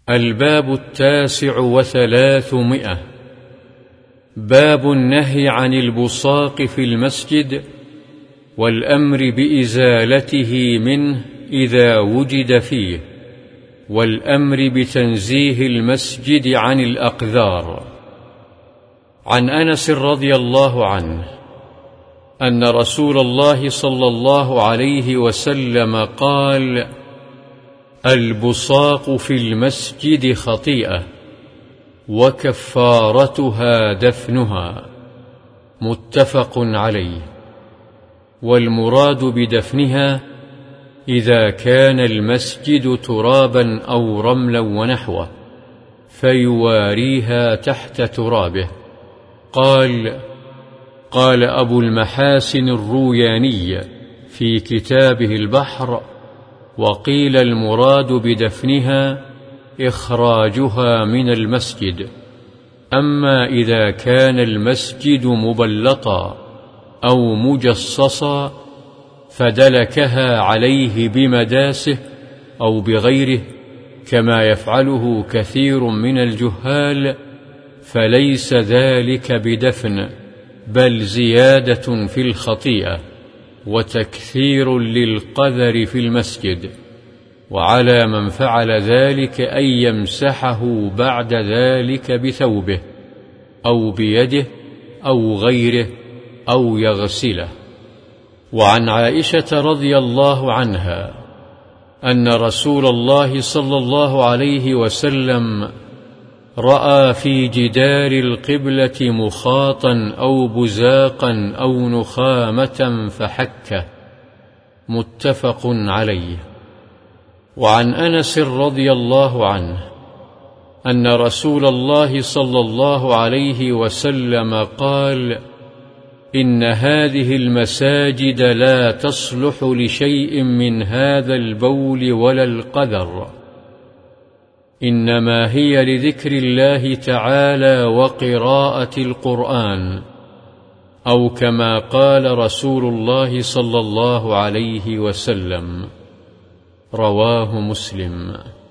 الباب 39. باب النهي عن البصاق في المسجد والأمر بإزالته منه إذا وجد فيه، والأمر بتنزيه المسجد عن الأقذار. عن أنس رضي الله عنه أن رسول الله صلى الله عليه وسلم قال: البصاق في المسجد خطيئة وكفارتها دفنها. متفق عليه. والمراد بدفنها إذا كان المسجد ترابا أو رملا ونحوه فيواريها تحت ترابه. قال أبو المحاسن الروياني في كتابه البحر: وقيل المراد بدفنها إخراجها من المسجد. أما إذا كان المسجد مبلطا أو مجصصا فدلكها عليه بمداسه أو بغيره كما يفعله كثير من الجهال، فليس ذلك بدفن، بل زيادة في الخطيئة وتكثير للقذر في المسجد. وعلى من فعل ذلك أن يمسحه بعد ذلك بثوبه أو بيده أو غيره أو يغسله. وعن عائشة رضي الله عنها أن رسول الله صلى الله عليه وسلم رأى في جدار القبلة مخاطا أو بزاقا أو نخامة فحكه. متفق عليه. وعن أنس رضي الله عنه أن رسول الله صلى الله عليه وسلم قال: إن هذه المساجد لا تصلح لشيء من هذا البول ولا القذر، إنما هي لذكر الله تعالى وقراءة القرآن، أو كما قال رسول الله صلى الله عليه وسلم. رواه مسلم.